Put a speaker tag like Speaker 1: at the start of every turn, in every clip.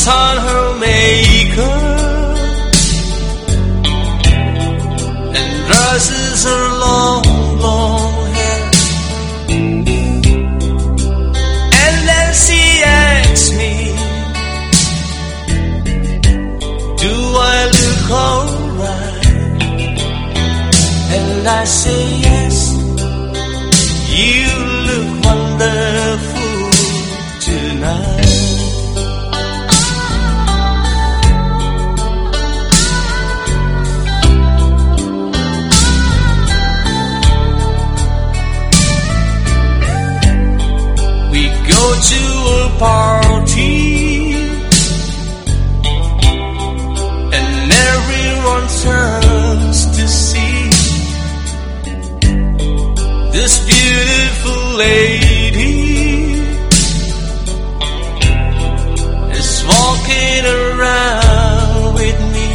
Speaker 1: puts on her makeup and dresses her long, long hair. And then she asks me, do I look alright? And I say yes, you look wonderful tonight. To a party and everyone turns to see this beautiful lady is walking around with me.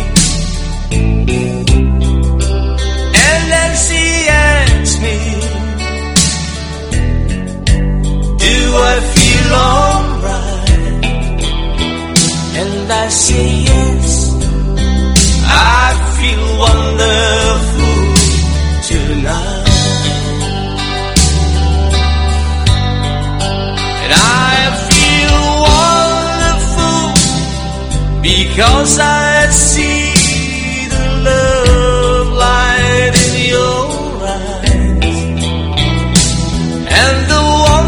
Speaker 1: And then she asks me, do I feel alright? And I say yes, I feel wonderful tonight. And I feel wonderful because I see the love light in your eyes, and the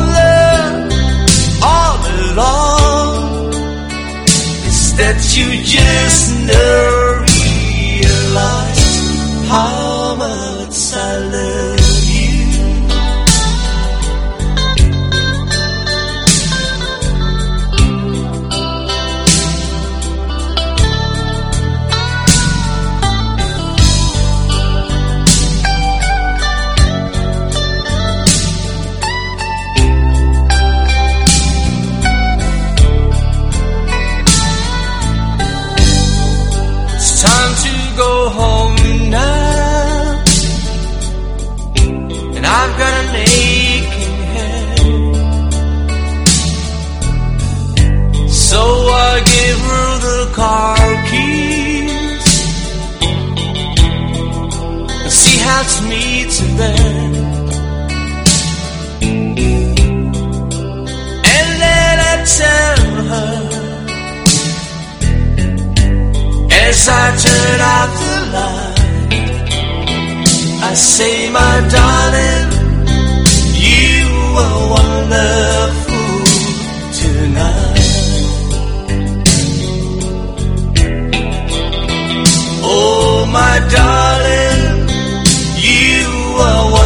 Speaker 1: that you just never realized how much I love you. Go home now, and I've got an aching head, so I give her the car keys, and she helps me to bed, and then I tell her, as I turn out the light, I say, my darling, you are wonderful tonight. Oh, my darling, you are wonderful.